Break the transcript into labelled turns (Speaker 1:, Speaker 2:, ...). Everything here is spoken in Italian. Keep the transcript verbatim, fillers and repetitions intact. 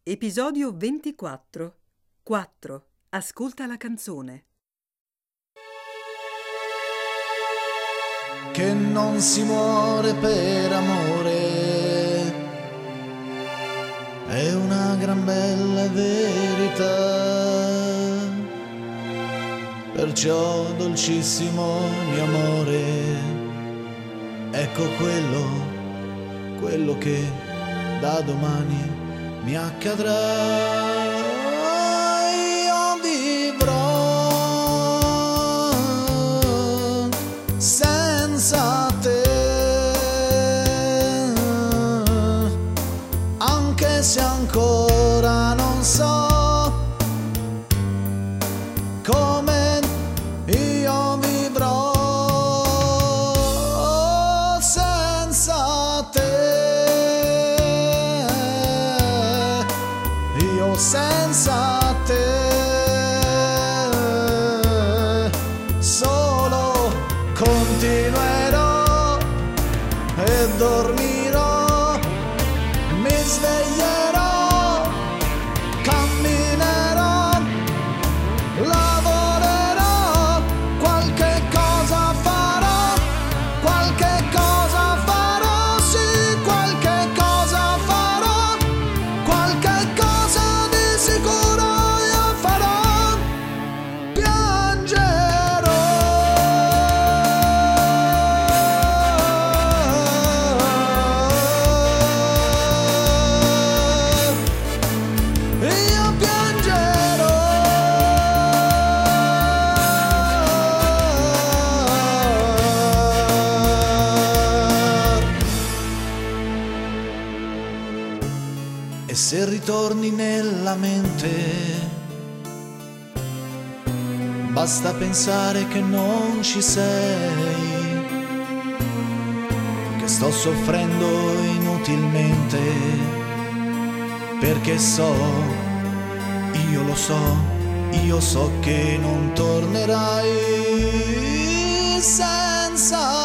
Speaker 1: Episodio ventiquattro. quattro. Ascolta la canzone.
Speaker 2: Che non si muore per amore è una gran bella verità. Perciò, dolcissimo mio amore, ecco quello, quello che da domani mi accadrà. Io vivrò senza te, anche se ancora non so come io vivrò senza te. Io senza te solo continuerò e dormirò, mi sveglierò, camminerò, lavorerò, qualche cosa farò, qualche cosa farò, sì, qualche cosa farò, qualche cosa di sicuro io farò, piangerò. Io piangerò. E se ritorni nella mente, basta pensare che non ci sei, che sto soffrendo inutilmente, perché so, io lo so, io so che non tornerai senza